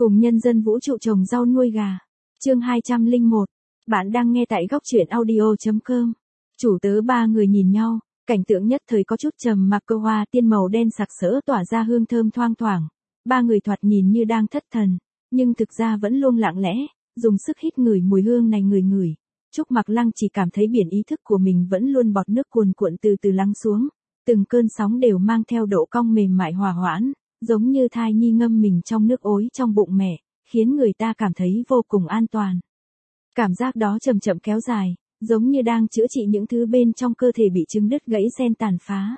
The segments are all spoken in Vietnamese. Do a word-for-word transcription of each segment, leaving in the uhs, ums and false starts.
Cùng nhân dân vũ trụ trồng rau nuôi gà. Chương hai trăm lẻ một. Bạn đang nghe tại góc truyện audio chấm com. Chủ tớ ba người nhìn nhau, cảnh tượng nhất thời có chút trầm mặc, cơ hoa tiên màu đen sặc sỡ tỏa ra hương thơm thoang thoảng. Ba người thoạt nhìn như đang thất thần, nhưng thực ra vẫn luôn lặng lẽ, dùng sức hít ngửi mùi hương này ngửi ngửi. Trúc Mặc Lăng chỉ cảm thấy biển ý thức của mình vẫn luôn bọt nước cuồn cuộn từ từ lắng xuống, từng cơn sóng đều mang theo độ cong mềm mại hòa hoãn, giống như thai nhi ngâm mình trong nước ối trong bụng mẹ, khiến người ta cảm thấy vô cùng an toàn. Cảm giác đó chậm chậm kéo dài, giống như đang chữa trị những thứ bên trong cơ thể bị chứng đứt gãy gen tàn phá.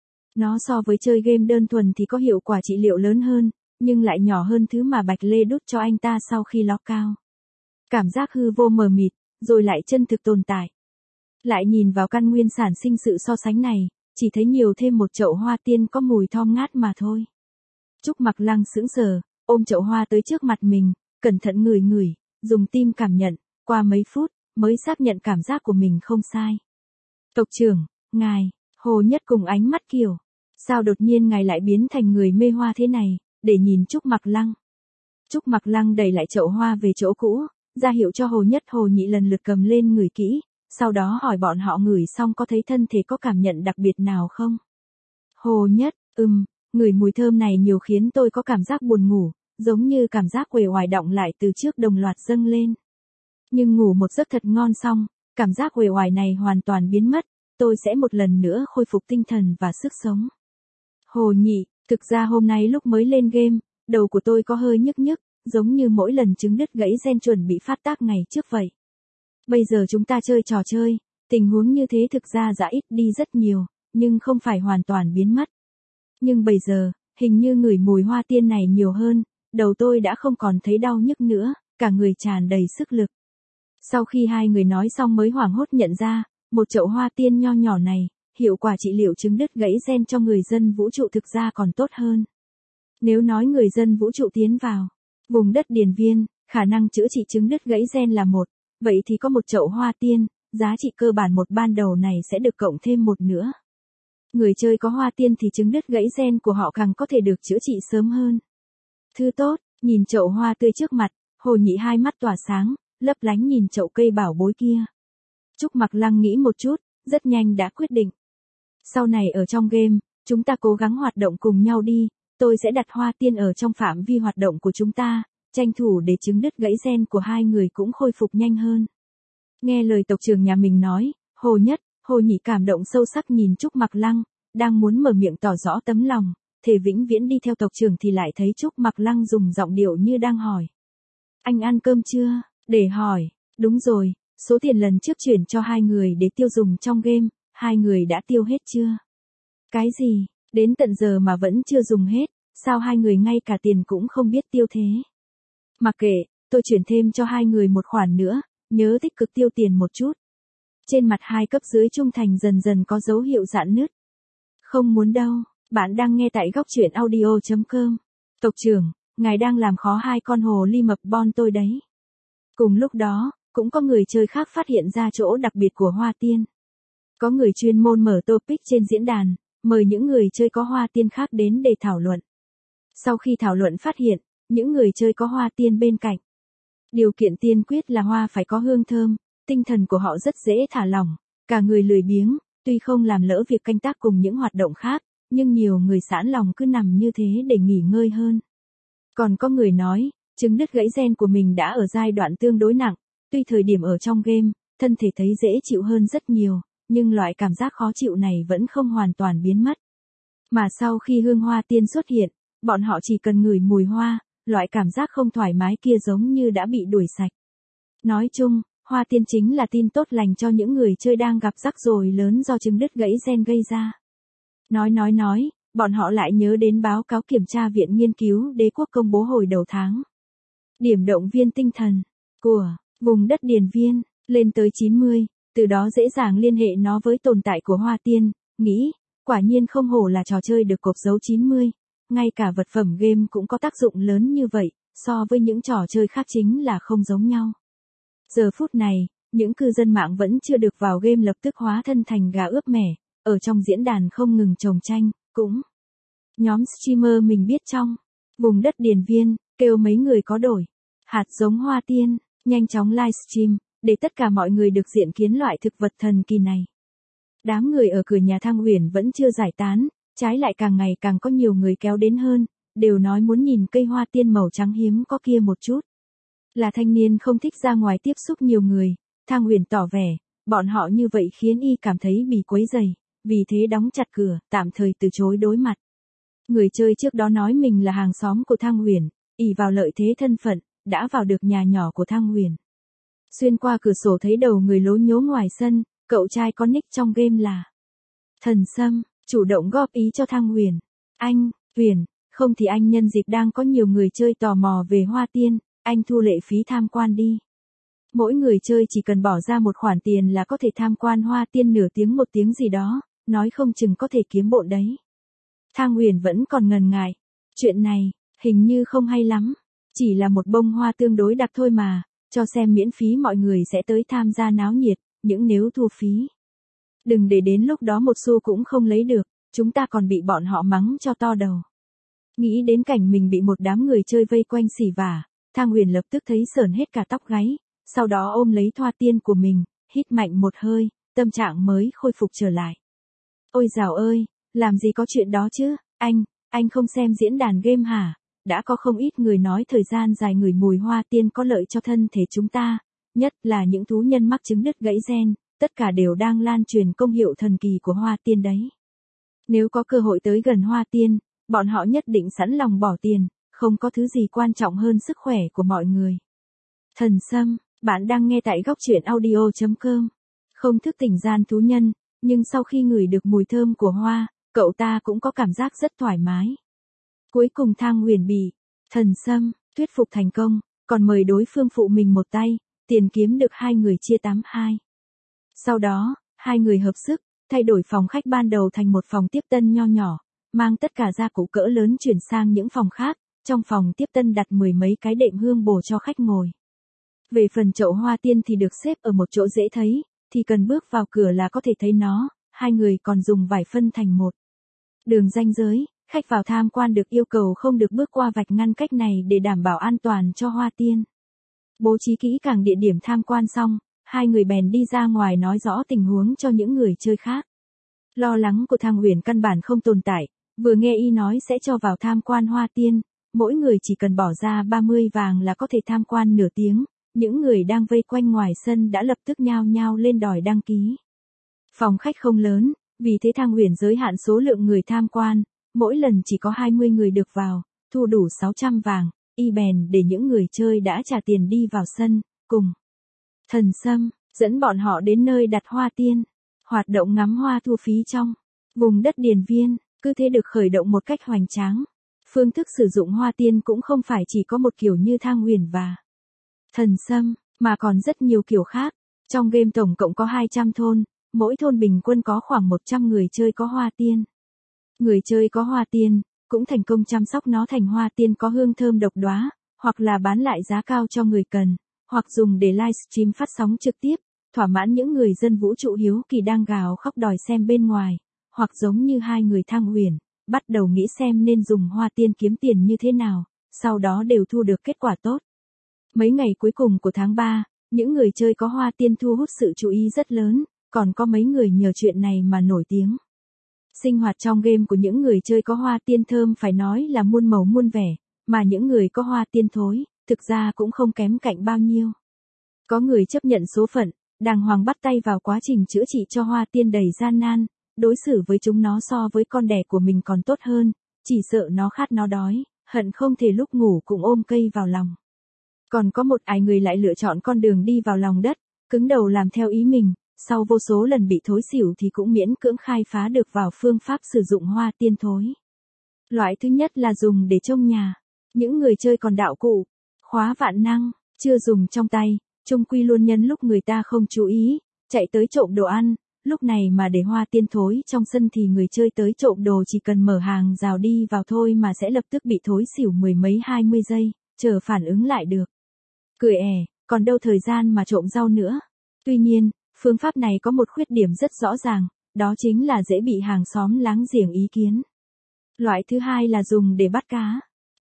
Nó so với chơi game đơn thuần thì có hiệu quả trị liệu lớn hơn, nhưng lại nhỏ hơn thứ mà Bạch Lê đút cho anh ta sau khi ló cao. Cảm giác hư vô mờ mịt, rồi lại chân thực tồn tại. Lại nhìn vào căn nguyên sản sinh sự so sánh này, chỉ thấy nhiều thêm một chậu hoa tiên có mùi thơm ngát mà thôi. Trúc Mặc Lăng sững sờ, ôm chậu hoa tới trước mặt mình, cẩn thận ngửi ngửi, dùng tim cảm nhận, qua mấy phút, mới xác nhận cảm giác của mình không sai. Tộc trưởng, ngài, Hồ Nhất cùng ánh mắt kiểu, sao đột nhiên ngài lại biến thành người mê hoa thế này, để nhìn Trúc Mặc Lăng. Trúc Mặc Lăng đẩy lại chậu hoa về chỗ cũ, ra hiệu cho Hồ Nhất Hồ Nhị lần lượt cầm lên ngửi kỹ, sau đó hỏi bọn họ ngửi xong có thấy thân thể có cảm nhận đặc biệt nào không. Hồ Nhất, ừm, ngửi mùi thơm này nhiều khiến tôi có cảm giác buồn ngủ, giống như cảm giác uể oải đọng lại từ trước đồng loạt dâng lên. Nhưng ngủ một giấc thật ngon xong, cảm giác uể oải này hoàn toàn biến mất, tôi sẽ một lần nữa khôi phục tinh thần và sức sống. Hồ Nhị, thực ra hôm nay lúc mới lên game, đầu của tôi có hơi nhức nhức, giống như mỗi lần trứng đứt gãy gen chuẩn bị phát tác ngày trước vậy. Bây giờ chúng ta chơi trò chơi, tình huống như thế thực ra đã ít đi rất nhiều, nhưng không phải hoàn toàn biến mất. Nhưng bây giờ, hình như ngửi mùi hoa tiên này nhiều hơn, đầu tôi đã không còn thấy đau nhức nữa, cả người tràn đầy sức lực. Sau khi hai người nói xong mới hoảng hốt nhận ra, một chậu hoa tiên nho nhỏ này, hiệu quả trị liệu trứng đứt gãy gen cho người dân vũ trụ thực ra còn tốt hơn. Nếu nói người dân vũ trụ tiến vào vùng đất điền viên, khả năng chữa trị trứng đứt gãy gen là một, vậy thì có một chậu hoa tiên, giá trị cơ bản một ban đầu này sẽ được cộng thêm một nữa. Người chơi có hoa tiên thì trứng đứt gãy gen của họ càng có thể được chữa trị sớm hơn. Thứ tốt, nhìn chậu hoa tươi trước mặt, Hồ Nhị hai mắt tỏa sáng, lấp lánh nhìn chậu cây bảo bối kia. Trúc Mặc Lăng nghĩ một chút, rất nhanh đã quyết định. Sau này ở trong game, chúng ta cố gắng hoạt động cùng nhau đi, tôi sẽ đặt hoa tiên ở trong phạm vi hoạt động của chúng ta, tranh thủ để trứng đứt gãy gen của hai người cũng khôi phục nhanh hơn. Nghe lời tộc trưởng nhà mình nói, Hồ Nhất, Hồ Nhị cảm động sâu sắc nhìn Trúc Mặc Lăng, đang muốn mở miệng tỏ rõ tấm lòng, thể vĩnh viễn đi theo tộc trưởng thì lại thấy Trúc Mặc Lăng dùng giọng điệu như đang hỏi. Anh ăn cơm chưa? Để hỏi, đúng rồi, số tiền lần trước chuyển cho hai người để tiêu dùng trong game, hai người đã tiêu hết chưa? Cái gì, đến tận giờ mà vẫn chưa dùng hết, sao hai người ngay cả tiền cũng không biết tiêu thế? Mặc kệ, tôi chuyển thêm cho hai người một khoản nữa, nhớ tích cực tiêu tiền một chút. Trên mặt hai cấp dưới trung thành dần dần có dấu hiệu rạn nứt. Không muốn đâu, bạn đang nghe tại góc truyện audio chấm com. Tộc trưởng, ngài đang làm khó hai con hồ ly mập bon tôi đấy. Cùng lúc đó, cũng có người chơi khác phát hiện ra chỗ đặc biệt của hoa tiên. Có người chuyên môn mở topic trên diễn đàn, mời những người chơi có hoa tiên khác đến để thảo luận. Sau khi thảo luận phát hiện, những người chơi có hoa tiên bên cạnh. Điều kiện tiên quyết là hoa phải có hương thơm, tinh thần của họ rất dễ thả lỏng, cả người lười biếng, tuy không làm lỡ việc canh tác cùng những hoạt động khác, nhưng nhiều người sẵn lòng cứ nằm như thế để nghỉ ngơi hơn. Còn có người nói, trứng đứt gãy gen của mình đã ở giai đoạn tương đối nặng, tuy thời điểm ở trong game, thân thể thấy dễ chịu hơn rất nhiều, nhưng loại cảm giác khó chịu này vẫn không hoàn toàn biến mất. Mà sau khi hương hoa tiên xuất hiện, bọn họ chỉ cần ngửi mùi hoa, loại cảm giác không thoải mái kia giống như đã bị đuổi sạch. Nói chung, hoa tiên chính là tin tốt lành cho những người chơi đang gặp rắc rối lớn do trứng đứt gãy gen gây ra. Nói nói nói, bọn họ lại nhớ đến báo cáo kiểm tra Viện Nghiên cứu Đế quốc công bố hồi đầu tháng. Điểm động viên tinh thần của vùng đất điền viên lên tới chín mươi, từ đó dễ dàng liên hệ nó với tồn tại của hoa tiên, nghĩ, quả nhiên không hổ là trò chơi được cột dấu chín mươi, ngay cả vật phẩm game cũng có tác dụng lớn như vậy, so với những trò chơi khác chính là không giống nhau. Giờ phút này, những cư dân mạng vẫn chưa được vào game lập tức hóa thân thành gà ướp mẻ, ở trong diễn đàn không ngừng chồng tranh, cũng nhóm streamer mình biết trong vùng đất điền viên, kêu mấy người có đổi hạt giống hoa tiên, nhanh chóng livestream, để tất cả mọi người được diện kiến loại thực vật thần kỳ này. Đám người ở cửa nhà Thang Huyền vẫn chưa giải tán, trái lại càng ngày càng có nhiều người kéo đến hơn, đều nói muốn nhìn cây hoa tiên màu trắng hiếm có kia một chút. Là thanh niên không thích ra ngoài tiếp xúc nhiều người, Thang Huyền tỏ vẻ, bọn họ như vậy khiến y cảm thấy bị quấy rầy, vì thế đóng chặt cửa, tạm thời từ chối đối mặt. Người chơi trước đó nói mình là hàng xóm của Thang Huyền, ỷ vào lợi thế thân phận, đã vào được nhà nhỏ của Thang Huyền. Xuyên qua cửa sổ thấy đầu người lố nhố ngoài sân, cậu trai có nick trong game là Thần Sâm, chủ động góp ý cho Thang Huyền. Anh, Huyền, không thì anh nhân dịp đang có nhiều người chơi tò mò về hoa tiên, anh thu lệ phí tham quan đi. Mỗi người chơi chỉ cần bỏ ra một khoản tiền là có thể tham quan hoa tiên nửa tiếng một tiếng gì đó, nói không chừng có thể kiếm bộn đấy. Thang Huyền vẫn còn ngần ngại. Chuyện này, hình như không hay lắm. Chỉ là một bông hoa tương đối đặc thôi mà, cho xem miễn phí mọi người sẽ tới tham gia náo nhiệt, những nếu thu phí. Đừng để đến lúc đó một xu cũng không lấy được, chúng ta còn bị bọn họ mắng cho to đầu. Nghĩ đến cảnh mình bị một đám người chơi vây quanh xỉ vả, Thang Huyền lập tức thấy sởn hết cả tóc gáy, sau đó ôm lấy hoa tiên của mình, hít mạnh một hơi, tâm trạng mới khôi phục trở lại. Ôi dào ơi, làm gì có chuyện đó chứ, anh, anh không xem diễn đàn game hả? Đã có không ít người nói thời gian dài ngửi mùi hoa tiên có lợi cho thân thể chúng ta, nhất là những thú nhân mắc chứng đứt gãy gen, tất cả đều đang lan truyền công hiệu thần kỳ của hoa tiên đấy. Nếu có cơ hội tới gần hoa tiên, bọn họ nhất định sẵn lòng bỏ tiền, không có thứ gì quan trọng hơn sức khỏe của mọi người. Thần Sâm, bạn đang nghe tại góc truyện audio chấm com. Không thức tỉnh gian thú nhân, nhưng sau khi ngửi được mùi thơm của hoa, cậu ta cũng có cảm giác rất thoải mái. Cuối cùng Thang Huyền bị Thần Sâm thuyết phục thành công, còn mời đối phương phụ mình một tay, tiền kiếm được hai người chia tám hai. Sau đó, hai người hợp sức, thay đổi phòng khách ban đầu thành một phòng tiếp tân nho nhỏ, mang tất cả gia cụ cỡ lớn chuyển sang những phòng khác, trong phòng tiếp tân đặt mười mấy cái đệm hương bồ cho khách ngồi. Về phần chậu hoa tiên thì được xếp ở một chỗ dễ thấy, thì cần bước vào cửa là có thể thấy nó, hai người còn dùng vải phân thành một đường ranh giới, khách vào tham quan được yêu cầu không được bước qua vạch ngăn cách này để đảm bảo an toàn cho hoa tiên. Bố trí kỹ càng địa điểm tham quan xong, hai người bèn đi ra ngoài nói rõ tình huống cho những người chơi khác. Lo lắng của Thang Huyền căn bản không tồn tại, vừa nghe y nói sẽ cho vào tham quan hoa tiên, mỗi người chỉ cần bỏ ra ba mươi vàng là có thể tham quan nửa tiếng, những người đang vây quanh ngoài sân đã lập tức nhao nhao lên đòi đăng ký. Phòng khách không lớn, vì thế Thang Huyền giới hạn số lượng người tham quan, mỗi lần chỉ có hai mươi người được vào, thu đủ sáu trăm vàng, y bèn để những người chơi đã trả tiền đi vào sân, cùng Thần Sâm, dẫn bọn họ đến nơi đặt hoa tiên, hoạt động ngắm hoa thu phí trong vùng đất điền viên, cứ thế được khởi động một cách hoành tráng. Phương thức sử dụng hoa tiên cũng không phải chỉ có một kiểu như Thang Huyền và Thần Sâm, mà còn rất nhiều kiểu khác. Trong game tổng cộng có hai trăm thôn, mỗi thôn bình quân có khoảng một trăm người chơi có hoa tiên. Người chơi có hoa tiên, cũng thành công chăm sóc nó thành hoa tiên có hương thơm độc đóa, hoặc là bán lại giá cao cho người cần, hoặc dùng để livestream phát sóng trực tiếp, thỏa mãn những người dân vũ trụ hiếu kỳ đang gào khóc đòi xem bên ngoài, hoặc giống như hai người Thang Huyền, bắt đầu nghĩ xem nên dùng hoa tiên kiếm tiền như thế nào, sau đó đều thu được kết quả tốt. Mấy ngày cuối cùng của tháng ba, những người chơi có hoa tiên thu hút sự chú ý rất lớn, còn có mấy người nhờ chuyện này mà nổi tiếng. Sinh hoạt trong game của những người chơi có hoa tiên thơm phải nói là muôn màu muôn vẻ, mà những người có hoa tiên thối, thực ra cũng không kém cạnh bao nhiêu. Có người chấp nhận số phận, đàng hoàng bắt tay vào quá trình chữa trị cho hoa tiên đầy gian nan, đối xử với chúng nó so với con đẻ của mình còn tốt hơn, chỉ sợ nó khát nó đói, hận không thể lúc ngủ cũng ôm cây vào lòng. Còn có một ai người lại lựa chọn con đường đi vào lòng đất, cứng đầu làm theo ý mình, sau vô số lần bị thối xỉu thì cũng miễn cưỡng khai phá được vào phương pháp sử dụng hoa tiên thối. Loại thứ nhất là dùng để trông nhà. Những người chơi còn đạo cụ, khóa vạn năng, chưa dùng trong tay, chung quy luôn nhân lúc người ta không chú ý, chạy tới trộm đồ ăn, lúc này mà để hoa tiên thối trong sân thì người chơi tới trộm đồ chỉ cần mở hàng rào đi vào thôi mà sẽ lập tức bị thối xỉu mười mấy hai mươi giây, chờ phản ứng lại được. Cười ẻ, còn đâu thời gian mà trộm rau nữa. Tuy nhiên, phương pháp này có một khuyết điểm rất rõ ràng, đó chính là dễ bị hàng xóm láng giềng ý kiến. Loại thứ hai là dùng để bắt cá.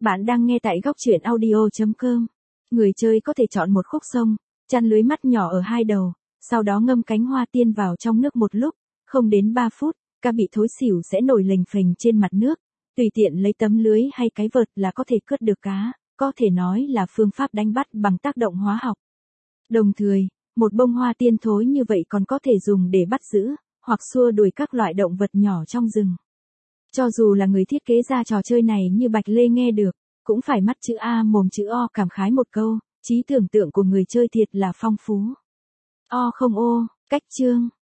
Bạn đang nghe tại góc truyện audio chấm com. Người chơi có thể chọn một khúc sông, chăn lưới mắt nhỏ ở hai đầu, sau đó ngâm cánh hoa tiên vào trong nước một lúc, không đến ba phút, cá bị thối xỉu sẽ nổi lềnh phềnh trên mặt nước. Tùy tiện lấy tấm lưới hay cái vợt là có thể cướp được cá, có thể nói là phương pháp đánh bắt bằng tác động hóa học. Đồng thời, một bông hoa tiên thối như vậy còn có thể dùng để bắt giữ, hoặc xua đuổi các loại động vật nhỏ trong rừng. Cho dù là người thiết kế ra trò chơi này như Bạch Lê nghe được, cũng phải mắt chữ A mồm chữ O cảm khái một câu, trí tưởng tượng của người chơi thiệt là phong phú. O không ô, cách chương.